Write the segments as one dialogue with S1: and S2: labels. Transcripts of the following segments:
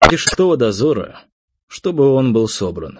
S1: шестого дозора, чтобы он был собран.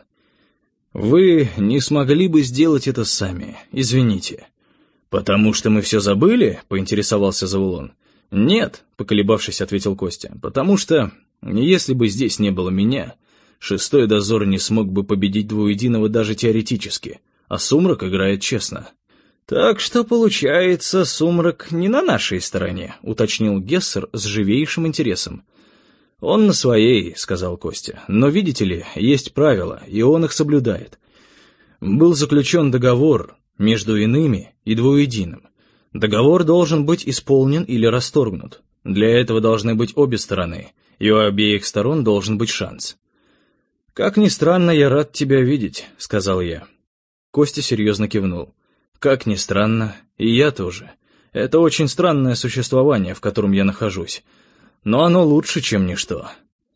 S1: Вы не смогли бы сделать это сами, извините. Потому что мы все забыли, поинтересовался Завулон. Нет, поколебавшись, ответил Костя, потому что, если бы здесь не было меня, шестой дозор не смог бы победить двуединого даже теоретически, а Сумрак играет честно. Так что, получается, Сумрак не на нашей стороне, уточнил Гессер с живейшим интересом. «Он на своей», — сказал Костя, — «но, видите ли, есть правила, и он их соблюдает. Был заключен договор между иными и двуединым. Договор должен быть исполнен или расторгнут. Для этого должны быть обе стороны, и у обеих сторон должен быть шанс». «Как ни странно, я рад тебя видеть», — сказал я. Костя серьезно кивнул. «Как ни странно, и я тоже. Это очень странное существование, в котором я нахожусь. Но оно лучше, чем ничто».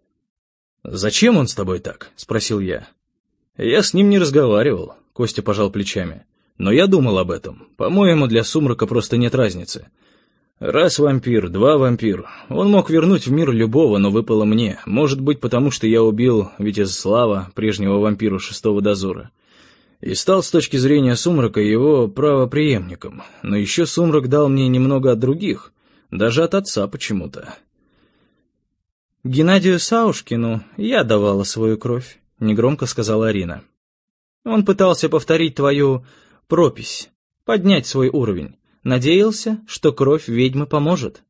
S1: «Зачем он с тобой так?» — спросил я. «Я с ним не разговаривал», — Костя пожал плечами. «Но я думал об этом. По-моему, для Сумрака просто нет разницы. Раз вампир, два вампир. Он мог вернуть в мир любого, но выпало мне. Может быть, потому что я убил Витязслава, прежнего вампира шестого дозора. И стал с точки зрения Сумрака его правопреемником. Но еще Сумрак дал мне немного от других, даже от отца почему-то». «Геннадию Саушкину я давала свою кровь», — негромко сказала Арина. «Он пытался повторить твою пропись, поднять свой уровень. Надеялся, что кровь ведьмы поможет».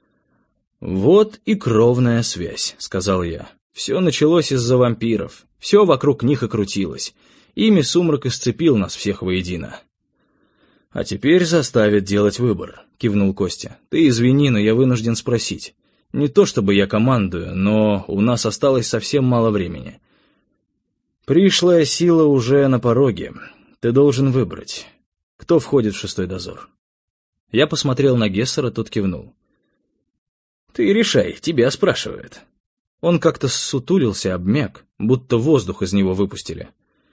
S1: «Вот и кровная связь», — сказал я. «Все началось из-за вампиров. Все вокруг них и крутилось. Ими Сумрак исцепил нас всех воедино». «А теперь заставит делать выбор», — кивнул Костя. «Ты извини, но я вынужден спросить. Не то чтобы я командую, но у нас осталось совсем мало времени. Пришлая сила уже на пороге. Ты должен выбрать, кто входит в шестой дозор». Я посмотрел на Гессера, тот кивнул. «Ты решай, тебя спрашивают». Он как-то ссутулился, обмяк, будто воздух из него выпустили.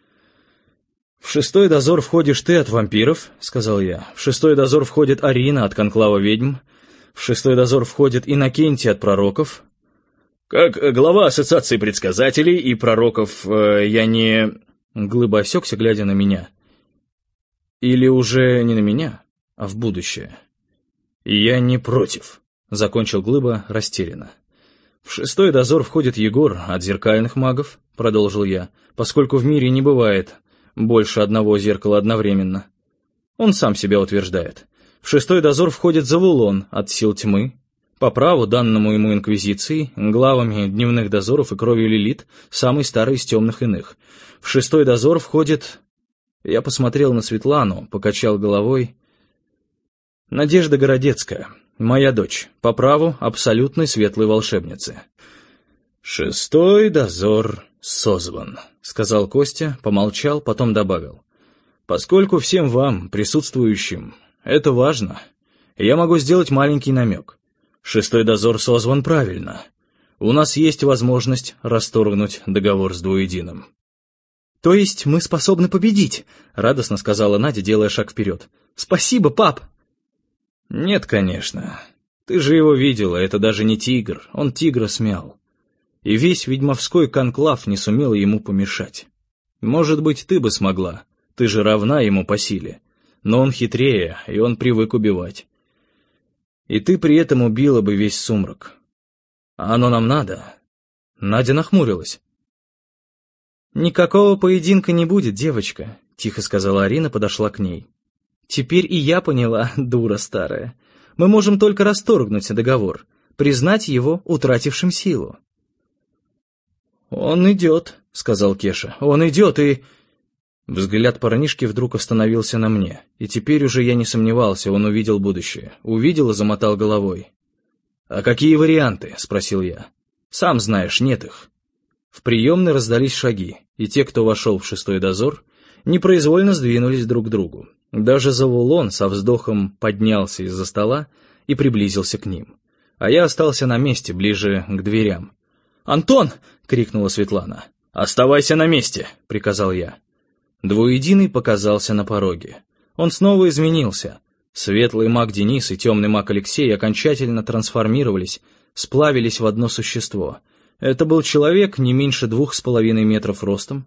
S1: «В шестой дозор входишь ты от вампиров», — сказал я. «В шестой дозор входит Арина от конклава ведьм. В шестой дозор входит Иннокентий от пророков». «Как глава ассоциации предсказателей и пророков я не...» Глыба осекся, глядя на меня. «Или уже не на меня, а в будущее». «Я не против», — закончил Глыба растерянно. «В шестой дозор входит Егор от зеркальных магов», — продолжил я, «поскольку в мире не бывает больше одного зеркала одновременно. Он сам себя утверждает. В шестой дозор входит Завулон от сил тьмы. По праву, данному ему Инквизицией, главами дневных дозоров и кровью Лилит, самый старый из темных иных. В шестой дозор входит...» Я посмотрел на Светлану, покачал головой. «Надежда Городецкая, моя дочь, по праву абсолютной светлой волшебницы». «Шестой дозор созван», — сказал Костя, помолчал, потом добавил. «Поскольку всем вам, присутствующим, это важно, я могу сделать маленький намек. Шестой дозор созван правильно. У нас есть возможность расторгнуть договор с двуединым». «То есть мы способны победить?» — радостно сказала Надя, делая шаг вперед. «Спасибо, пап!» «Нет, конечно. Ты же его видела, это даже не тигр, он тигра смял. И весь ведьмовской конклав не сумел ему помешать. Может быть, ты бы смогла, ты же равна ему по силе. Но он хитрее, и он привык убивать. И ты при этом убила бы весь Сумрак. А оно нам надо?» Надя нахмурилась. «Никакого поединка не будет, девочка», — тихо сказала Арина, подошла к ней. «Теперь и я поняла, дура старая. Мы можем только расторгнуть договор, признать его утратившим силу». «Он идет», — сказал Кеша. «Он идет, и...» Взгляд парнишки вдруг остановился на мне, и теперь уже я не сомневался, он увидел будущее. Увидел и замотал головой. «А какие варианты?» — спросил я. «Сам знаешь, нет их». В приемной раздались шаги, и те, кто вошел в шестой дозор, непроизвольно сдвинулись друг к другу. Даже Завулон со вздохом поднялся из-за стола и приблизился к ним. А я остался на месте, ближе к дверям. «Антон!» — крикнула Светлана. «Оставайся на месте!» — приказал я. Двуединый показался на пороге. Он снова изменился. Светлый маг Денис и темный маг Алексей окончательно трансформировались, сплавились в одно существо. Это был человек не меньше 2,5 метров ростом,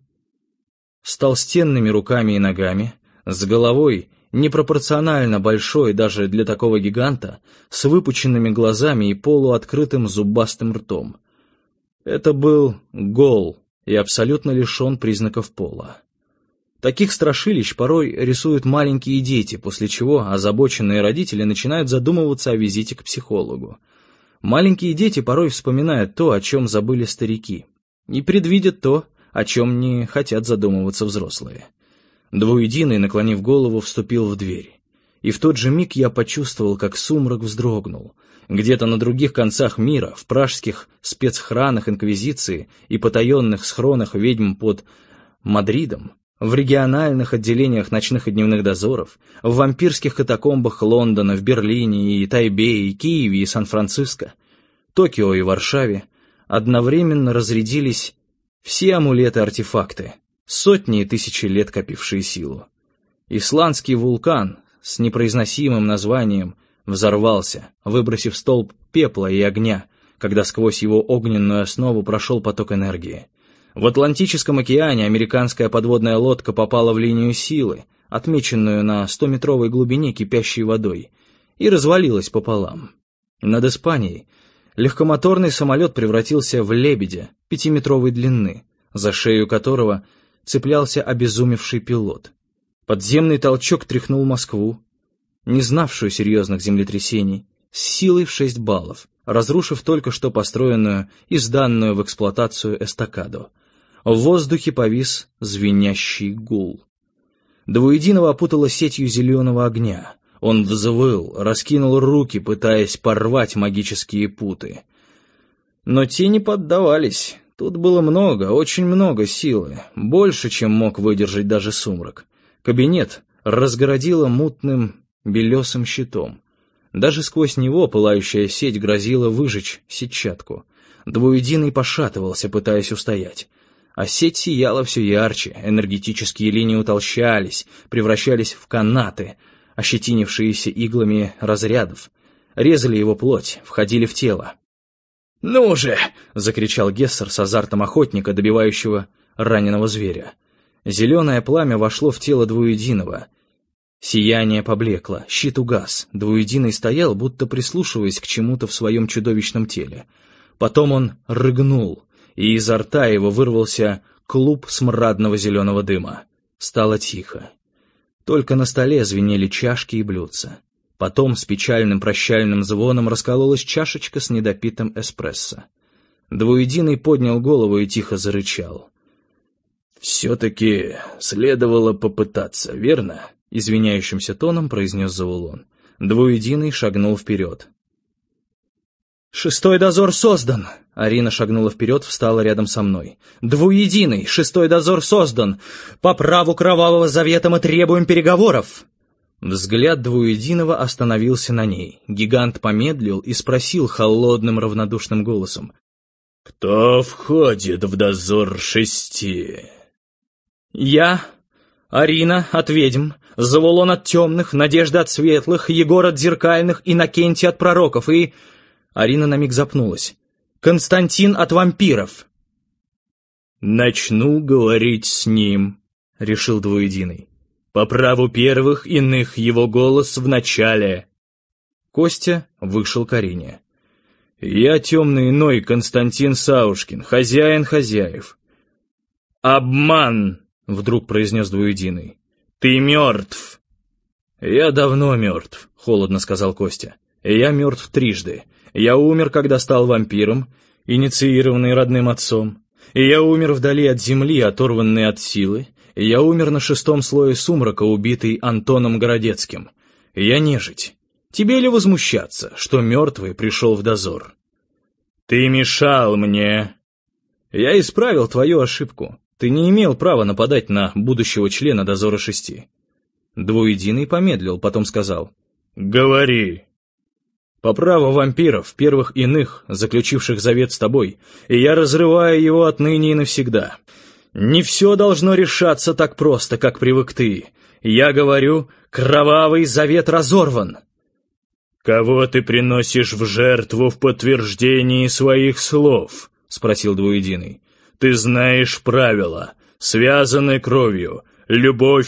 S1: с толстенными руками и ногами, с головой, непропорционально большой даже для такого гиганта, с выпученными глазами и полуоткрытым зубастым ртом. Это был гол и абсолютно лишен признаков пола. Таких страшилищ порой рисуют маленькие дети, после чего озабоченные родители начинают задумываться о визите к психологу. Маленькие дети порой вспоминают то, о чем забыли старики, и предвидят то, о чем не хотят задумываться взрослые. Двуединый, наклонив голову, вступил в дверь. И в тот же миг я почувствовал, как сумрак вздрогнул. Где-то на других концах мира, в пражских спецхранах Инквизиции и потаенных схронах ведьм под Мадридом, в региональных отделениях ночных и дневных дозоров, в вампирских катакомбах Лондона, в Берлине и Тайбэе, и Киеве и Сан-Франциско, Токио и Варшаве одновременно разрядились все амулеты-артефакты, сотни и тысячи лет копившие силу. Исландский вулкан с непроизносимым названием взорвался, выбросив столб пепла и огня, когда сквозь его огненную основу прошел поток энергии. В Атлантическом океане американская подводная лодка попала в линию силы, отмеченную на 100-метровой глубине кипящей водой, и развалилась пополам. Над Испанией легкомоторный самолет превратился в лебедя 5-метровой длины, за шею которого цеплялся обезумевший пилот. Подземный толчок тряхнул Москву, не знавшую серьезных землетрясений, с силой в 6 баллов, разрушив только что построенную и сданную в эксплуатацию эстакаду. В воздухе повис звенящий гул. Двуединого опутало сетью зеленого огня. Он взвыл, раскинул руки, пытаясь порвать магические путы. Но те не поддавались. Тут было много, очень много силы, больше, чем мог выдержать даже сумрак. Кабинет разгородило мутным белесым щитом. Даже сквозь него пылающая сеть грозила выжечь сетчатку. Двуединый пошатывался, пытаясь устоять. А сеть сияла все ярче, энергетические линии утолщались, превращались в канаты, ощетинившиеся иглами разрядов, резали его плоть, входили в тело. «Ну же!» — закричал Гессер с азартом охотника, добивающего раненого зверя. Зеленое пламя вошло в тело Двуединого. Сияние поблекло, щит угас, Двуединый стоял, будто прислушиваясь к чему-то в своем чудовищном теле. Потом он рыгнул, и изо рта его вырвался клуб смрадного зеленого дыма. Стало тихо. Только на столе звенели чашки и блюдца. Потом с печальным прощальным звоном раскололась чашечка с недопитым эспрессо. Двуединый поднял голову и тихо зарычал. «Все-таки следовало попытаться, верно?» — извиняющимся тоном произнес Завулон. Двуединый шагнул вперед. «Шестой дозор создан!» Арина шагнула вперед, встала рядом со мной. «Двуединый! Шестой дозор создан! По праву Кровавого Завета мы требуем переговоров!» Взгляд Двуединого остановился на ней. Гигант помедлил и спросил холодным равнодушным голосом. «Кто входит в дозор 6?» «Я, Арина от ведьм, Завулон от темных, Надежда от светлых, Егор от зеркальных, Иннокентий от пророков и...» Арина на миг запнулась. «Константин от вампиров!» «Начну говорить с ним», — решил Двуединый. «По праву первых, иных его голос в начале». Костя вышел к Арине. «Я темный иной Константин Саушкин, хозяин хозяев». «Обман!» — вдруг произнес Двуединый. «Ты мертв!» «Я давно мертв», — холодно сказал Костя. «Я мертв трижды. Я умер, когда стал вампиром, инициированный родным отцом. И я умер вдали от земли, оторванный от силы. И я умер на 6-м слое сумрака, убитый Антоном Городецким. Я нежить. Тебе ли возмущаться, что мертвый пришел в дозор?» «Ты мешал мне!» «Я исправил твою ошибку. Ты не имел права нападать на будущего члена дозора 6». Двуединый помедлил, потом сказал. «Говори». «По праву вампиров, первых иных, заключивших завет с тобой, и я разрываю его отныне и навсегда. Не все должно решаться так просто, как привык ты. Я говорю, кровавый завет разорван». «Кого ты приносишь в жертву в подтверждении своих слов?» — спросил Двуединый. «Ты знаешь правила, связаны кровью, любовь